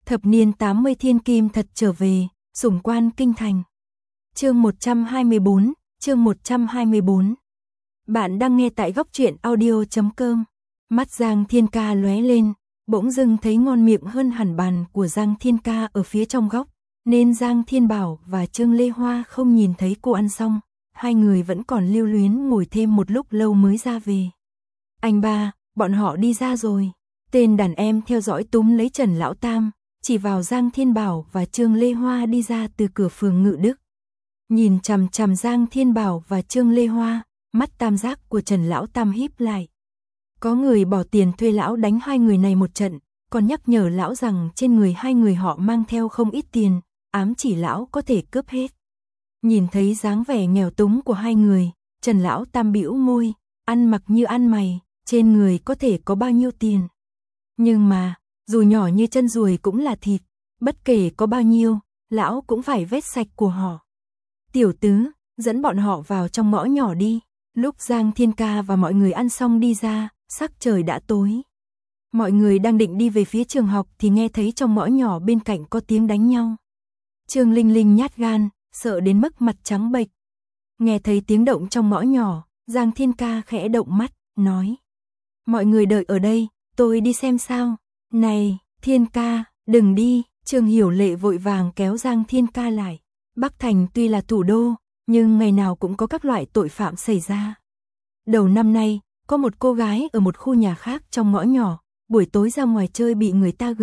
Thập niên 80 thiên kim thật trở về, sủng quan kinh thành. Chương 124, chương 124. Bạn đang nghe tại góc truyện audio.com. Mắt Giang Thiên Ca lóe lên, bỗng dưng thấy ngon miệng hơn hẳn bàn của Giang Thiên Ca ở phía trong góc, nên Giang Thiên Bảo và Trương Lê Hoa không nhìn thấy cô ăn xong, hai người vẫn còn lưu luyến ngồi thêm một lúc lâu mới ra về. Anh ba, bọn họ đi ra rồi. Tên đàn em theo dõi túm lấy Trần Lão Tam, chỉ vào Giang Thiên Bảo và Trương Lê Hoa đi ra từ cửa phường Ngự Đức. Nhìn chằm chằm Giang Thiên Bảo và Trương Lê Hoa, mắt tam giác của Trần Lão Tam híp lại. Có người bỏ tiền thuê lão đánh hai người này một trận, còn nhắc nhở lão rằng trên người hai người họ mang theo không ít tiền, ám chỉ lão có thể cướp hết. Nhìn thấy dáng vẻ nghèo túng của hai người, Trần Lão Tam bĩu môi, ăn mặc như ăn mày, trên người có thể có bao nhiêu tiền. Nhưng mà, dù nhỏ như chân ruồi cũng là thịt, bất kể có bao nhiêu, lão cũng phải vét sạch của họ. Tiểu tứ, dẫn bọn họ vào trong ngõ nhỏ đi. Lúc Giang Thiên Ca và mọi người ăn xong đi ra, sắc trời đã tối. Mọi người đang định đi về phía trường học thì nghe thấy trong ngõ nhỏ bên cạnh có tiếng đánh nhau. Trương Linh Linh nhát gan, sợ đến mức mặt trắng bệch. Nghe thấy tiếng động trong ngõ nhỏ, Giang Thiên Ca khẽ động mắt, nói: mọi người đợi ở đây, tôi đi xem sao. Này, Thiên Ca, đừng đi. Trương Hiểu Lệ vội vàng kéo Giang Thiên Ca lại. Bắc Thành tuy là thủ đô, nhưng ngày nào cũng có các loại tội phạm xảy ra. Đầu năm nay, có một cô gái ở một khu nhà khác trong ngõ nhỏ, buổi tối ra ngoài chơi bị người ta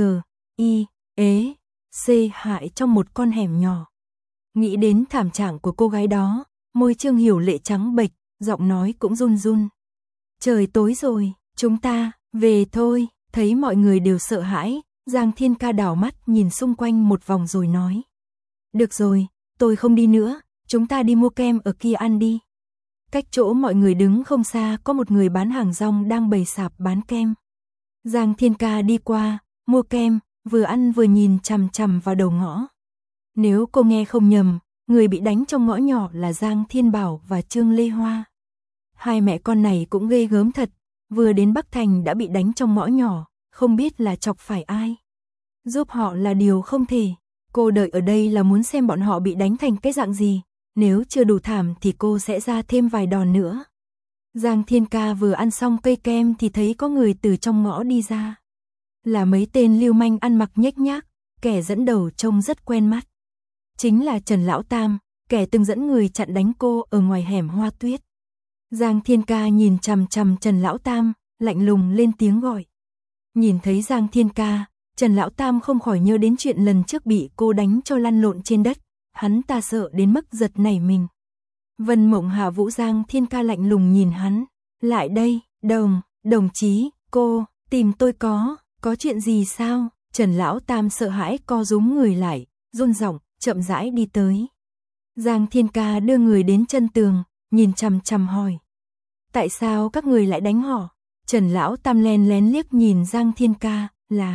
C hại trong một con hẻm nhỏ. Nghĩ đến thảm trạng của cô gái đó, môi Trương Hiểu Lệ trắng bệch, giọng nói cũng run run. Trời tối rồi, chúng ta về thôi. Thấy mọi người đều sợ hãi, Giang Thiên Ca đảo mắt nhìn xung quanh một vòng rồi nói: được rồi, tôi không đi nữa, chúng ta đi mua kem ở kia ăn đi. Cách chỗ mọi người đứng không xa có một người bán hàng rong đang bày sạp bán kem. Giang Thiên Ca đi qua, mua kem, vừa ăn vừa nhìn chằm chằm vào đầu ngõ. Nếu cô nghe không nhầm, người bị đánh trong ngõ nhỏ là Giang Thiên Bảo và Trương Lê Hoa. Hai mẹ con này cũng ghê gớm thật, vừa đến Bắc Thành đã bị đánh trong ngõ nhỏ, không biết là chọc phải ai. Giúp họ là điều không thể, cô đợi ở đây là muốn xem bọn họ bị đánh thành cái dạng gì, nếu chưa đủ thảm thì cô sẽ ra thêm vài đòn nữa. Giang Thiên Ca vừa ăn xong cây kem thì thấy có người từ trong ngõ đi ra. Là mấy tên lưu manh ăn mặc nhếch nhác, kẻ dẫn đầu trông rất quen mắt. Chính là Trần Lão Tam, kẻ từng dẫn người chặn đánh cô ở ngoài hẻm Hoa Tuyết. Giang Thiên Ca nhìn chằm chằm Trần Lão Tam, lạnh lùng lên tiếng gọi. Nhìn thấy Giang Thiên Ca, Trần Lão Tam không khỏi nhớ đến chuyện lần trước bị cô đánh cho lăn lộn trên đất, hắn ta sợ đến mức giật nảy mình. Vân Mộng Hạ Vũ. Giang Thiên Ca lạnh lùng nhìn hắn, lại đây, đồng chí, cô, tìm tôi có chuyện gì sao? Trần Lão Tam sợ hãi co rúm người lại, run giọng, chậm rãi đi tới. Giang Thiên Ca đưa người đến chân tường, nhìn chằm chằm hỏi: tại sao các người lại đánh họ? Trần Lão Tam lén lén liếc nhìn Giang Thiên Ca,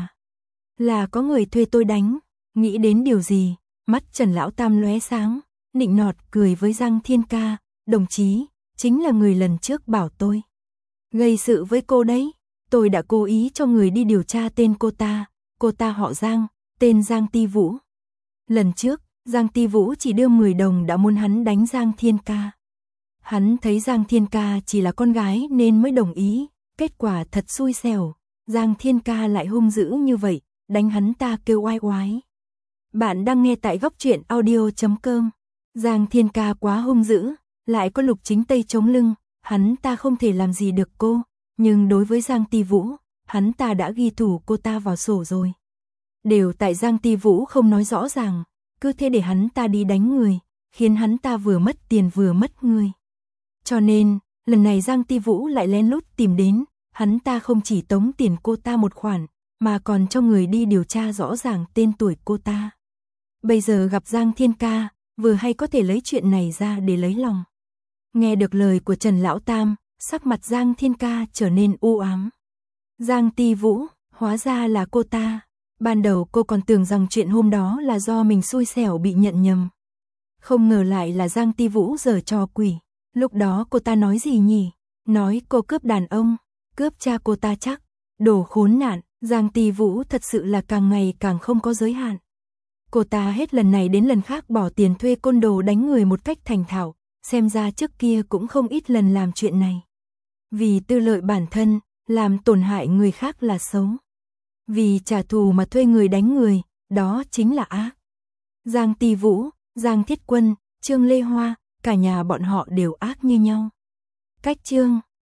là có người thuê tôi đánh. Nghĩ đến điều gì, mắt Trần Lão Tam lóe sáng, nịnh nọt cười với Giang Thiên Ca: đồng chí, chính là người lần trước bảo tôi gây sự với cô đấy. Tôi đã cố ý cho người đi điều tra tên cô ta họ Giang, tên Giang Ti Vũ. Lần trước, Giang Ti Vũ chỉ đưa 10 đồng đã muốn hắn đánh Giang Thiên Ca. Hắn thấy Giang Thiên Ca chỉ là con gái nên mới đồng ý, kết quả thật xui xẻo, Giang Thiên Ca lại hung dữ như vậy, đánh hắn ta kêu oai oái. Bạn đang nghe tại góc truyện audio.com. Giang Thiên Ca quá hung dữ, lại có Lục Chính Tây chống lưng, hắn ta không thể làm gì được cô, nhưng đối với Giang Ti Vũ, hắn ta đã ghi thủ cô ta vào sổ rồi. Đều tại Giang Ti Vũ không nói rõ ràng, cứ thế để hắn ta đi đánh người, khiến hắn ta vừa mất tiền vừa mất người. Cho nên, lần này Giang Ti Vũ lại lén lút tìm đến, hắn ta không chỉ tống tiền cô ta một khoản, mà còn cho người đi điều tra rõ ràng tên tuổi cô ta. Bây giờ gặp Giang Thiên Ca, vừa hay có thể lấy chuyện này ra để lấy lòng. Nghe được lời của Trần Lão Tam, sắc mặt Giang Thiên Ca trở nên u ám. Giang Ti Vũ, hóa ra là cô ta. Ban đầu cô còn tưởng rằng chuyện hôm đó là do mình xui xẻo bị nhận nhầm. Không ngờ lại là Giang Ti Vũ giở trò quỷ. Lúc đó cô ta nói gì nhỉ? Nói cô cướp đàn ông, cướp cha cô ta chắc. Đồ khốn nạn, Giang Tỷ Vũ thật sự là càng ngày càng không có giới hạn. Cô ta hết lần này đến lần khác bỏ tiền thuê côn đồ đánh người một cách thành thạo, xem ra trước kia cũng không ít lần làm chuyện này. Vì tư lợi bản thân, làm tổn hại người khác là xấu. Vì trả thù mà thuê người đánh người, đó chính là ác. Giang Tỷ Vũ, Giang Thiết Quân, Trương Lê Hoa, cả nhà bọn họ đều ác như nhau. Cách chương